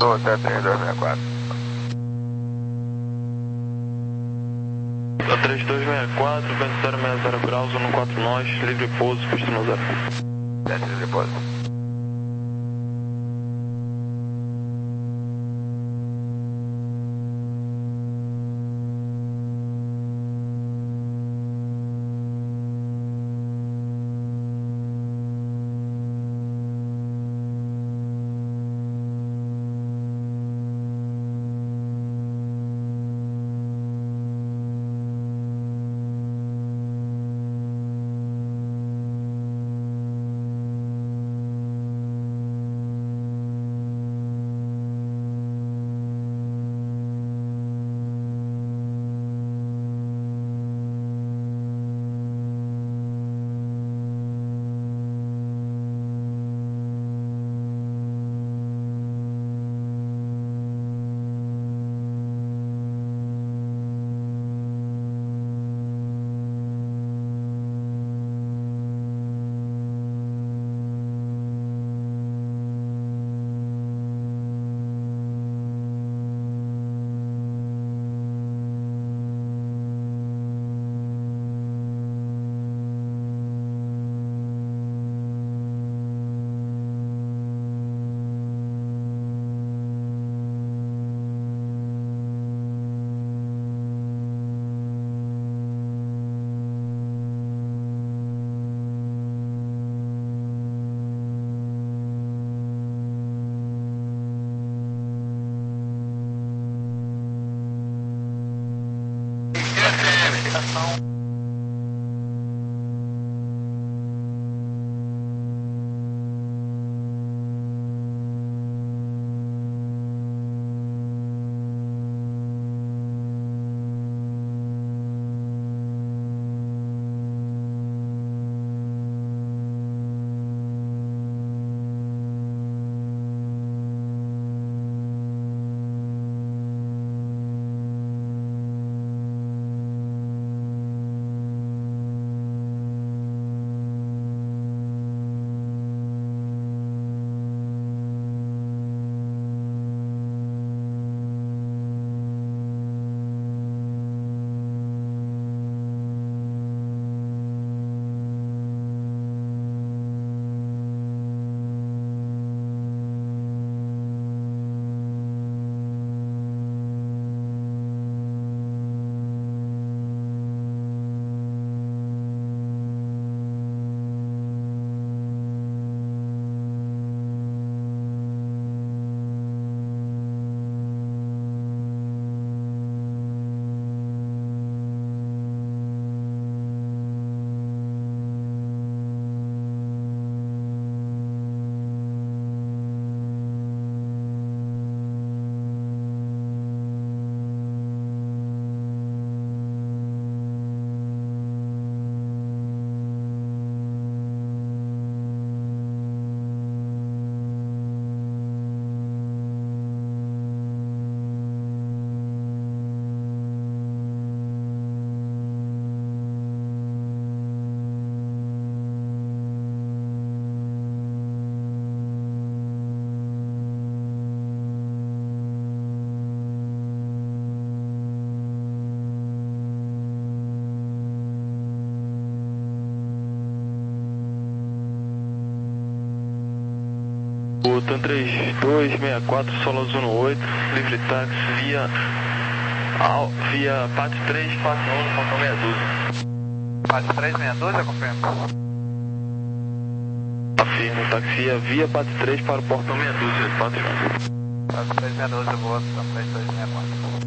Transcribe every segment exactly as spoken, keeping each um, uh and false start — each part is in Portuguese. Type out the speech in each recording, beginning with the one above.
Hotel três dois seis quatro. três dois seis quatro, vento zero seis zero graus, um quatro nós, livre pouso, pista no zero. Desce livre pouso. Tan três dois seis quatro, solo zona oito, livre táxi via, ao, via Pátio três quatro um, portão meia dúzia. Pátio três meia dúzia, confirmo. Afirmo, taxia via Pátio três para o portão meia dúzia, Pátio um. Pátio três meia dúzia, boa, Tan três dois seis quatro.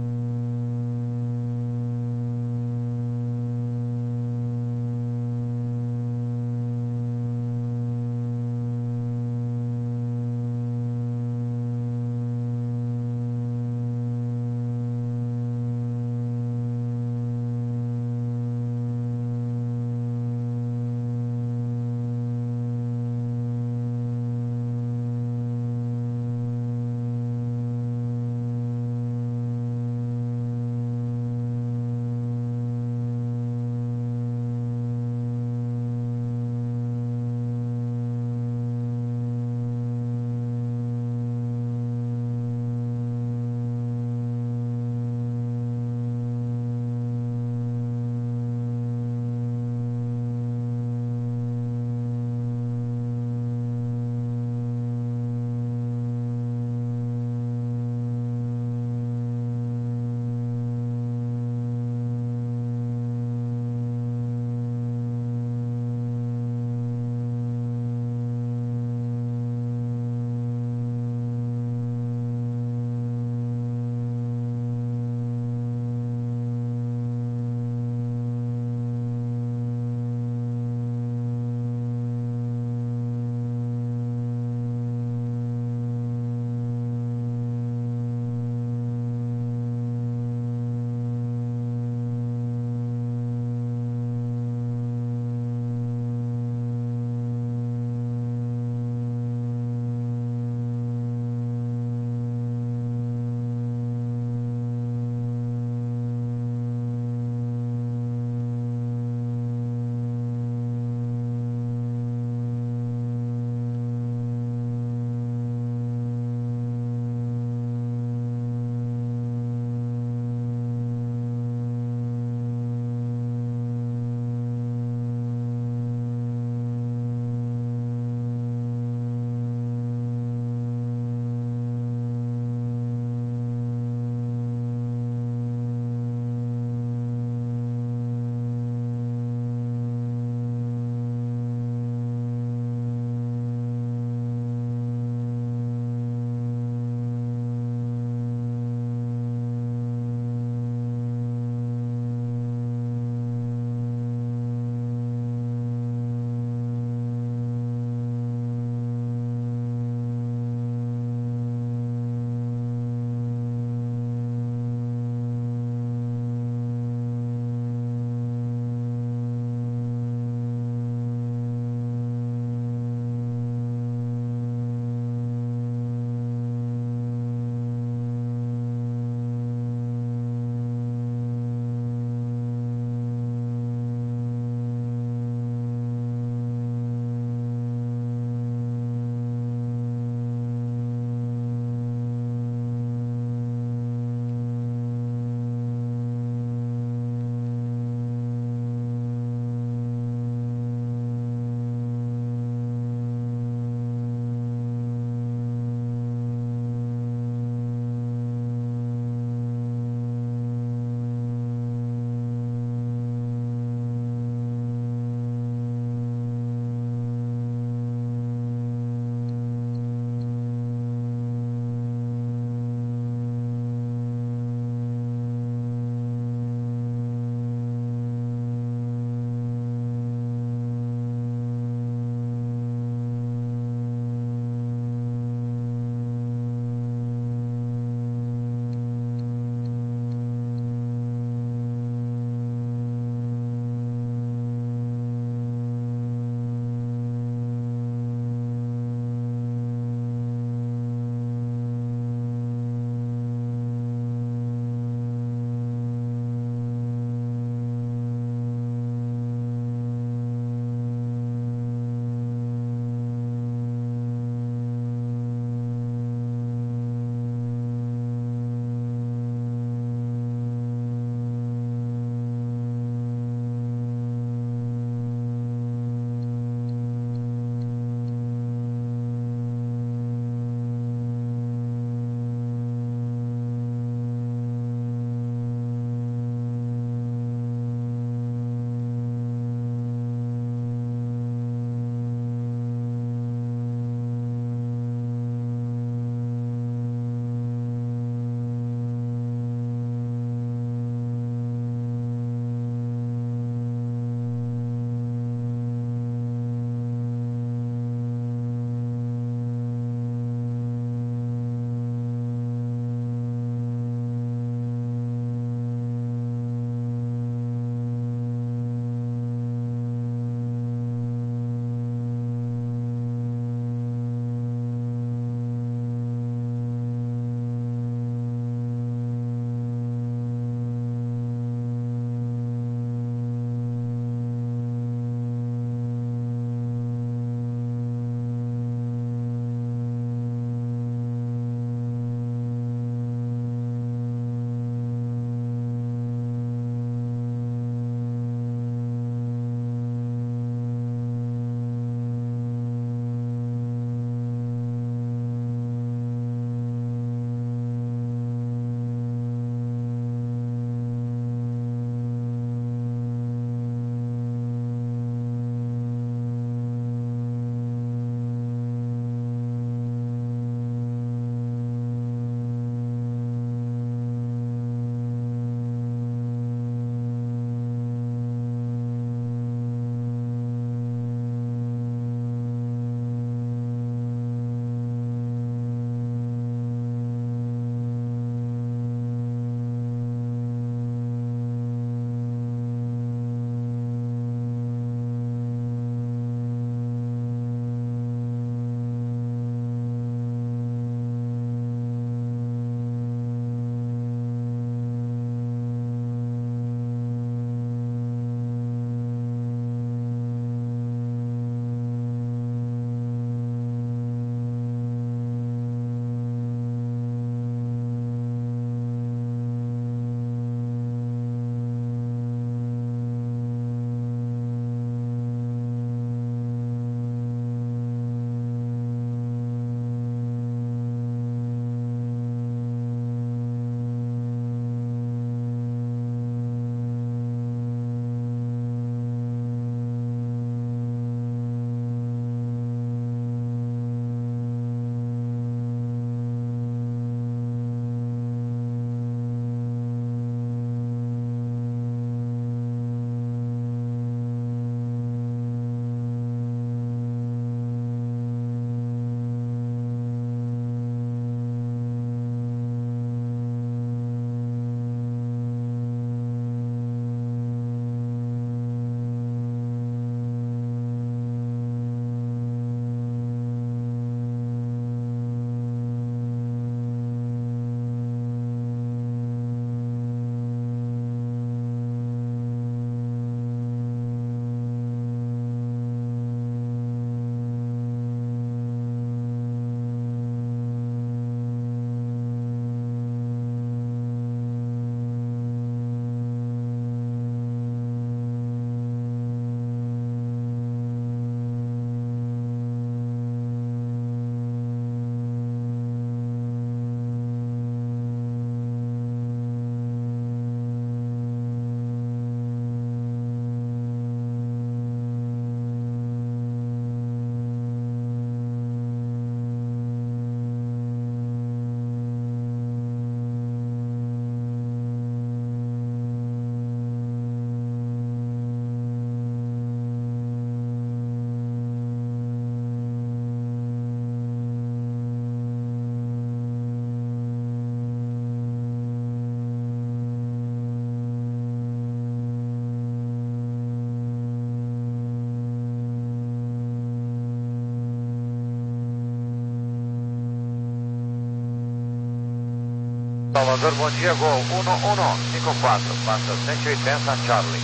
Salvador, bom dia, Gol um um cinco quatro, passa cento e oitenta Charlie.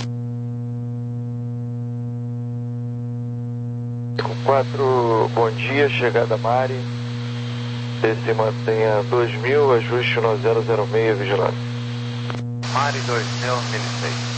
cinco quatro, bom dia, chegada Mari. Se mantenha dois mil, ajuste no zero zero seis, vigilante. Mari dois mil, mil e seis.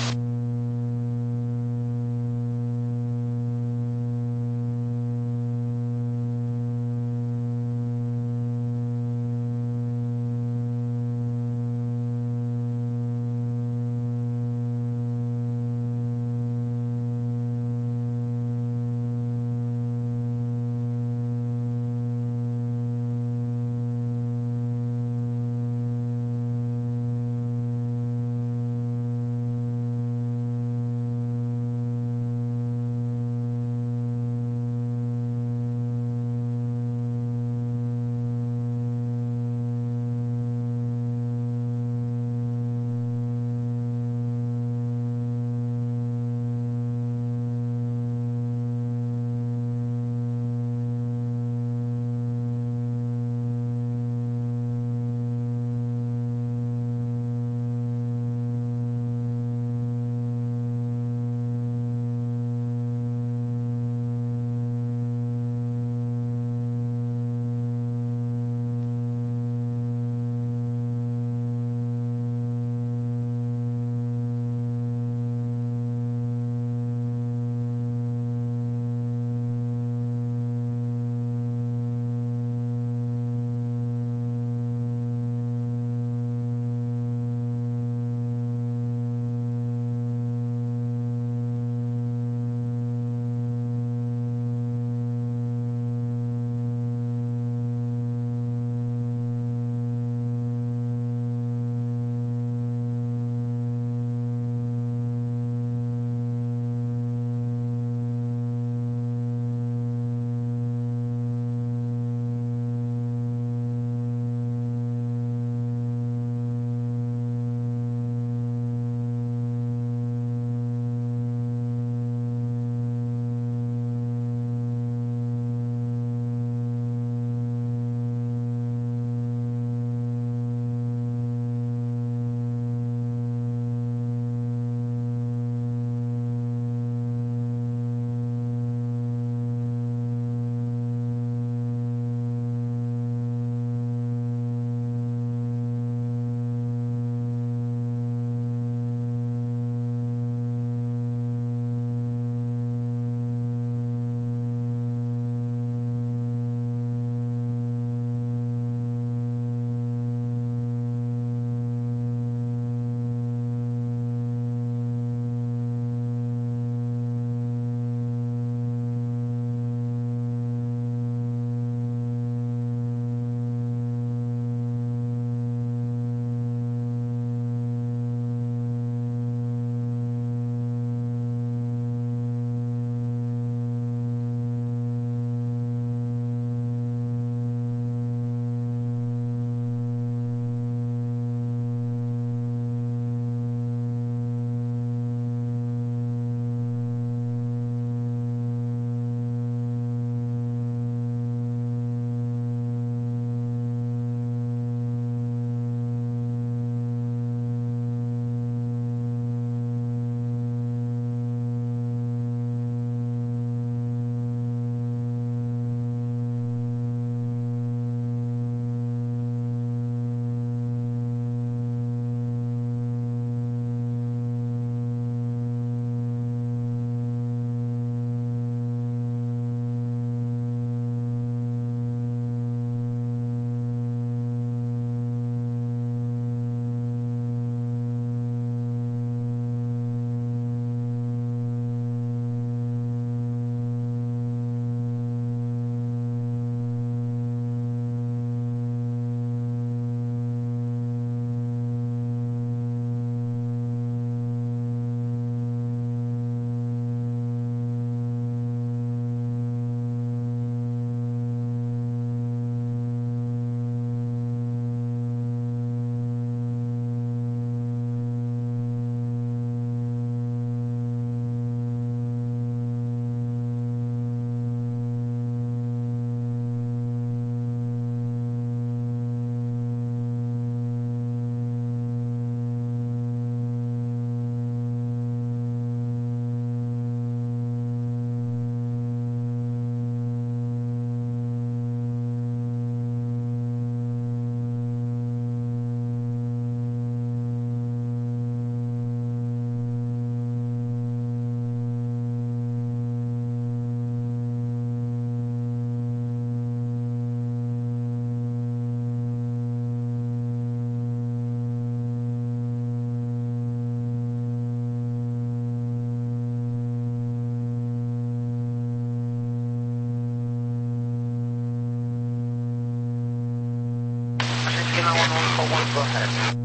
correto.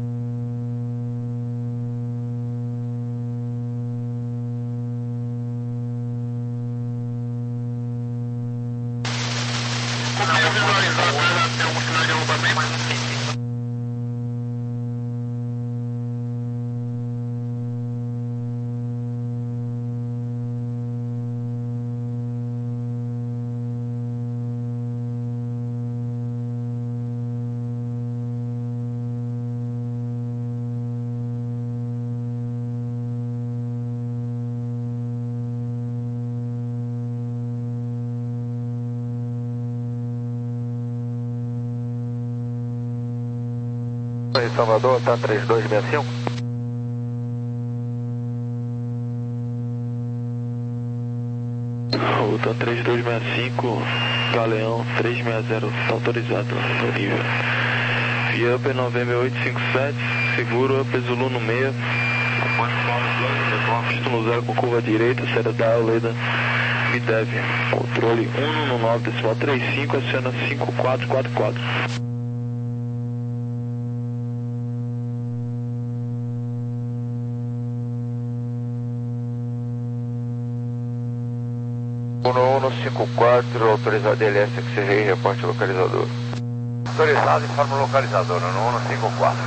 Em Salvador, tá três dois seis cinco. Ruta três dois seis cinco, Galeão três seis zero, tá autorizado no nível. Via Upper November oito cinco sete, seguro Upper Zulu no meio. Pista no zero com curva direita, saída da Leda, me deve. Controle um no nove decimal trinta e cinco, aciona cinco quatro quatro quatro. um um cinco quatro, autorizado L S X R I, reporte localizador. Autorizado, informa o localizador, no um um cinco quatro.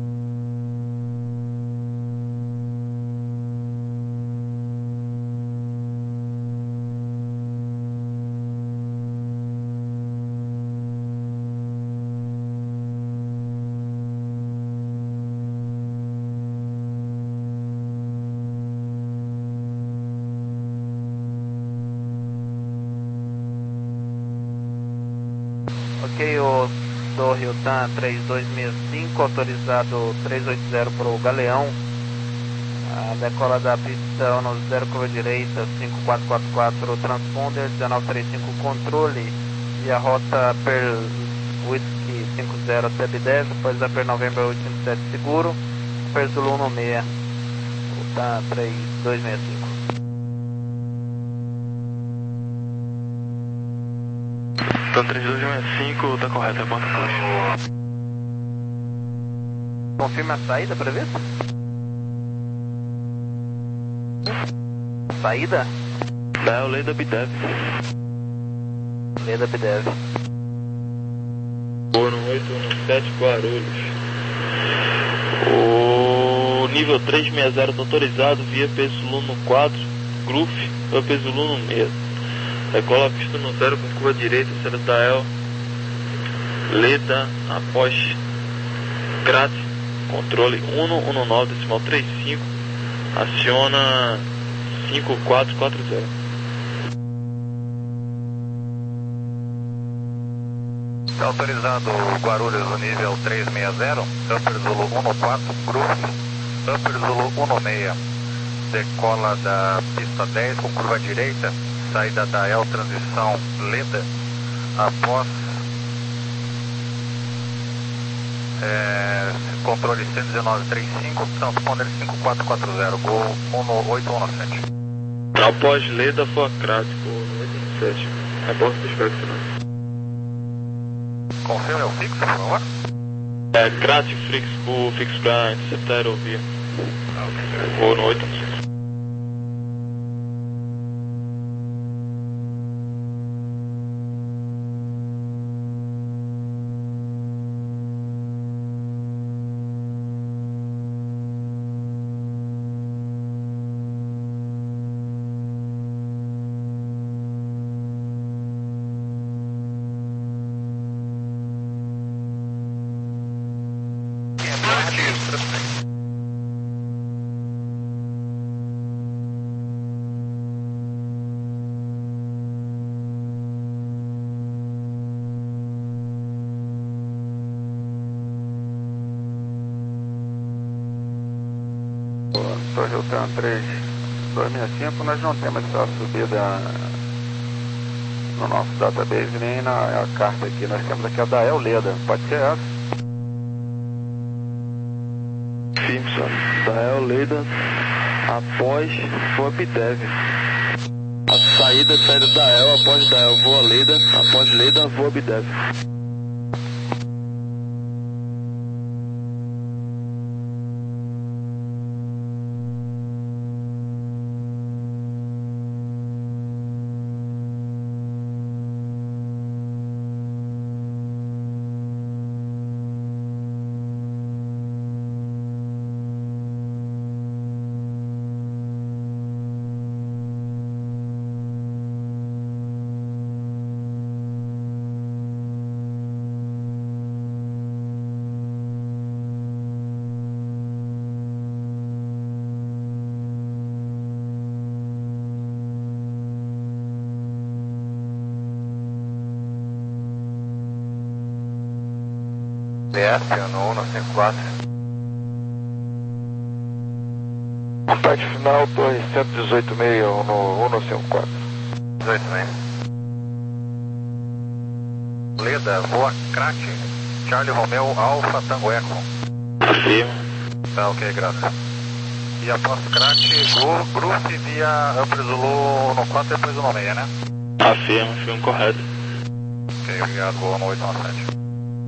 Ok, o do Ryutan três dois seis cinco, autorizado três oito zero para o Galeão. A decola da pista no zero curva direita, cinco quatro quatro quatro, transponder, dezenove trinta e cinco, controle. E a rota per Whisky cinco zero até B dez, depois da per November oito cinco sete, seguro. Per Zulu um seis, Ryutan três dois seis cinco. Tá três dois seis cinco, tá correto, é porta coxa. Confirma a saída para ver? Saída? Da Leda Bidev. Leda Bidev. Bono oito um sete, Guarulhos. O nível três seis zero tá autorizado via P Zulu no quatro, Groove, ou P Zulu no seis. Decola a pista no zero com curva direita, saída da El, Leda, após Grat, controle um um nove decimal trinta e cinco, aciona cinco quatro quatro zero. Está autorizado Guarulhos no nível três seis zero, Upper Zulu um quatro, Groove, Upper Zulu um seis, decola da pista dez com curva direita, saída da El transição Leda, após é, controle cento e dezenove trinta e cinco, transponder cinco quatro quatro zero, Gol oito um sete. Após Leda, Focrat, Gol oito um sete, reporte do espectro. Confirma o fixo, por favor? É, Grat Frix, o fixo para interceptar a aerovia. Gol no oito um sete. Ryutan três dois seis cinco, nós não temos essa subida no nosso database nem na carta aqui. Nós temos aqui a da El Leda, pode ser essa? Simpson, da El Leda, após voa Bidev. A saída, saída da El, após da El voa Leda, após Leda voa Bidev. D S no um cinco quatro. Parte final, torre cento e dezoito meia no um cinco quatro. dezoito meia. Leda, voa Crack, Charlie Romeo, Alfa Tango Echo. Afirma. Tá, ok, graças. E após Crack, Groove via Upper Zulu no quatro depois do seis, né? Afirma, filme correto. Ok, obrigado, voa no oito nove sete.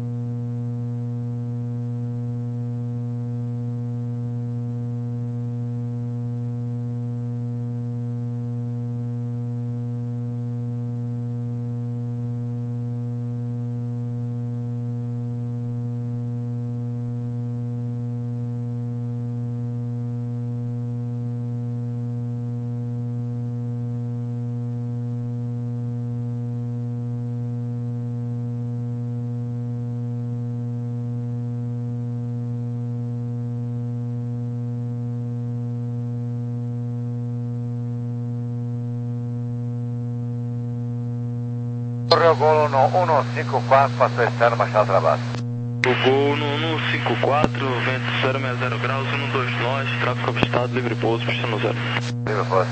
Correu golo no um cinco quatro, passou externo, Machado Travasso. O gol no um cinco quatro, vento zero seis zero graus, um dois nós, tráfego avistado, livre pouso, pista no zero. Livre pouso.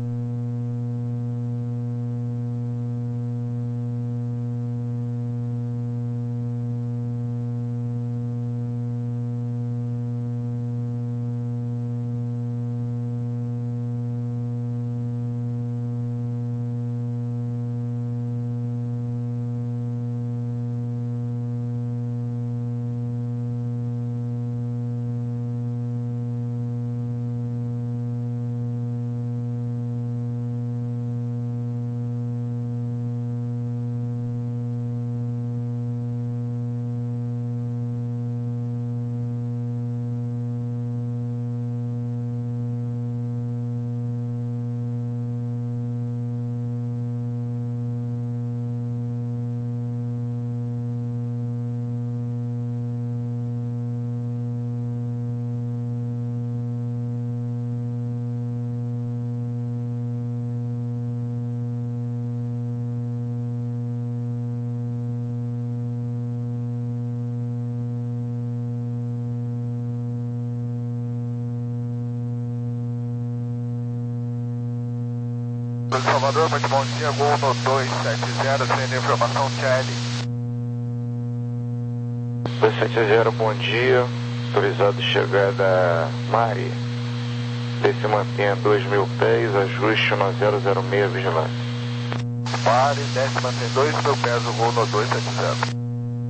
Salvador, muito bom dia, gol no dois sete zero, sendo informação Charlie. dois sete zero, bom dia, autorizado chegada Mari, desce mantenha dois mil pés, ajuste no zero zero seis, vigilância. Mari, desce mantém dois mil pés, o gol no dois sete zero.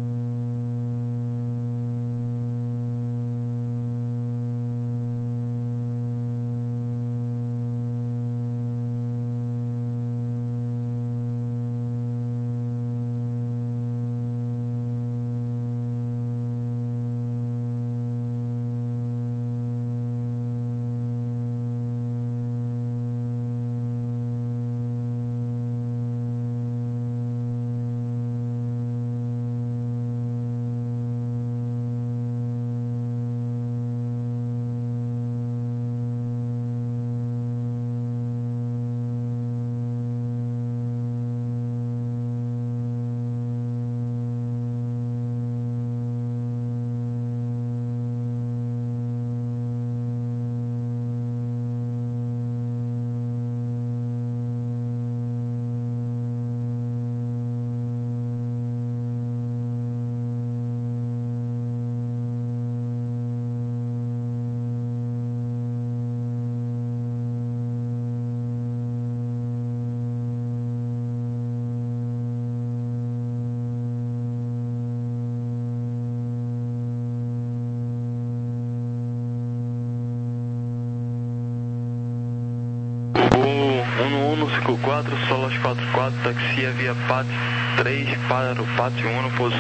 um cinco quatro, Solas quatro quatro, taxia via P A T três para o P A T um, posição